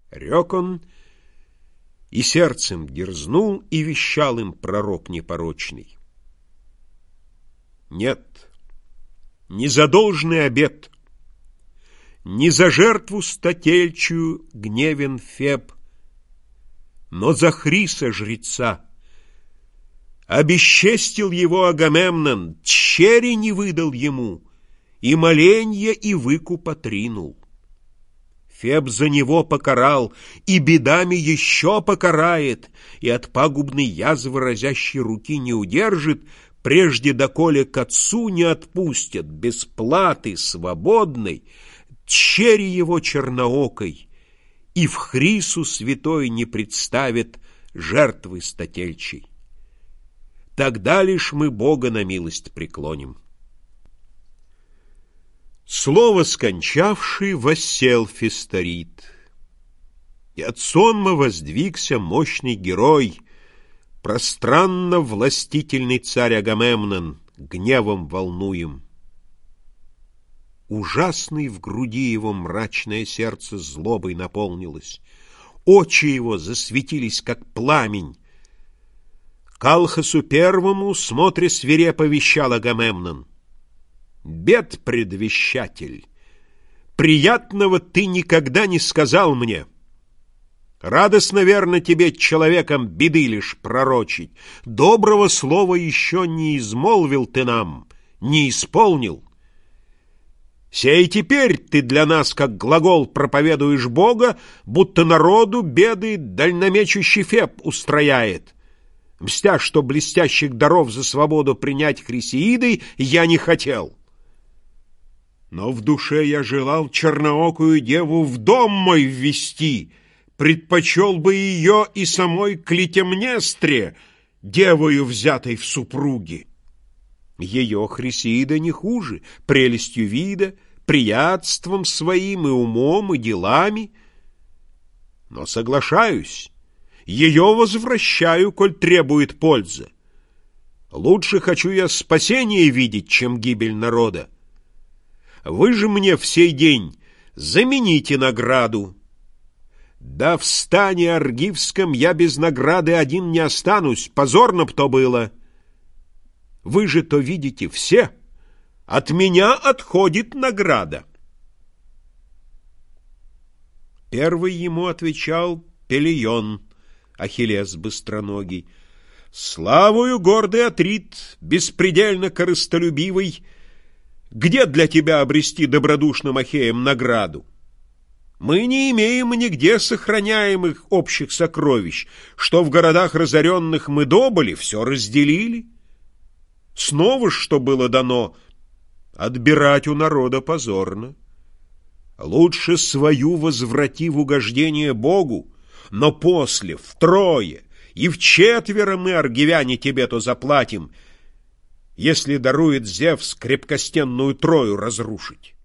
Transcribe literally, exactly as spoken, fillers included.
Рек он, и сердцем дерзнул, и вещал им пророк непорочный. Нет, не за должный обет, не за жертву стательчую гневен Феб, но за Хриса жреца. Обесчестил его Агамемнон, чери не выдал ему, и моленья, и выкуп отринул. Феб за него покарал, и бедами еще покарает, и от пагубной язвы разящей руки не удержит, прежде доколе к отцу не отпустят, без платы, свободной, чери его черноокой, и в Хрису святой не представит жертвы стательчей. Тогда лишь мы Бога на милость преклоним. Слово скончавший воссел Фисторит, и от сонма воздвигся мощный герой, пространно властительный царь Агамемнон, гневом волнуем. Ужасный в груди его мрачное сердце злобой наполнилось, очи его засветились, как пламень. К Алхасу первому, смотря свирепо, вещал Агамемнон: «Бед, предвещатель, приятного ты никогда не сказал мне. Радостно, верно, тебе человеком беды лишь пророчить. Доброго слова еще не измолвил ты нам, не исполнил. Сей теперь ты для нас, как глагол, проповедуешь Бога, будто народу беды дальномечущий Феб устрояет. Мстя, что блестящих даров за свободу принять Хрисеидой, я не хотел. Но в душе я желал черноокую деву в дом мой ввести, предпочел бы ее и самой Клитемнестре, девою, взятой в супруги. Ее Хрисеида не хуже, прелестью вида, приятством своим и умом, и делами. Но соглашаюсь, ее возвращаю, коль требует пользы. Лучше хочу я спасение видеть, чем гибель народа. Вы же мне в сей день замените награду. Да в стане Аргивском я без награды один не останусь, позорно б то было. Вы же то видите все, от меня отходит награда». Первый ему отвечал Пелион, Ахиллес быстроногий: «Славою гордый Атрит, беспредельно корыстолюбивый, где для тебя обрести добродушным Ахеям награду? Мы не имеем нигде сохраняемых общих сокровищ, что в городах разоренных мы добыли, все разделили. Снова ж, что было дано, отбирать у народа позорно. Лучше свою возврати в угождение Богу, но после втрое и вчетверо мы, аргивяне, тебе то заплатим, если дарует Зевс крепкостенную Трою разрушить».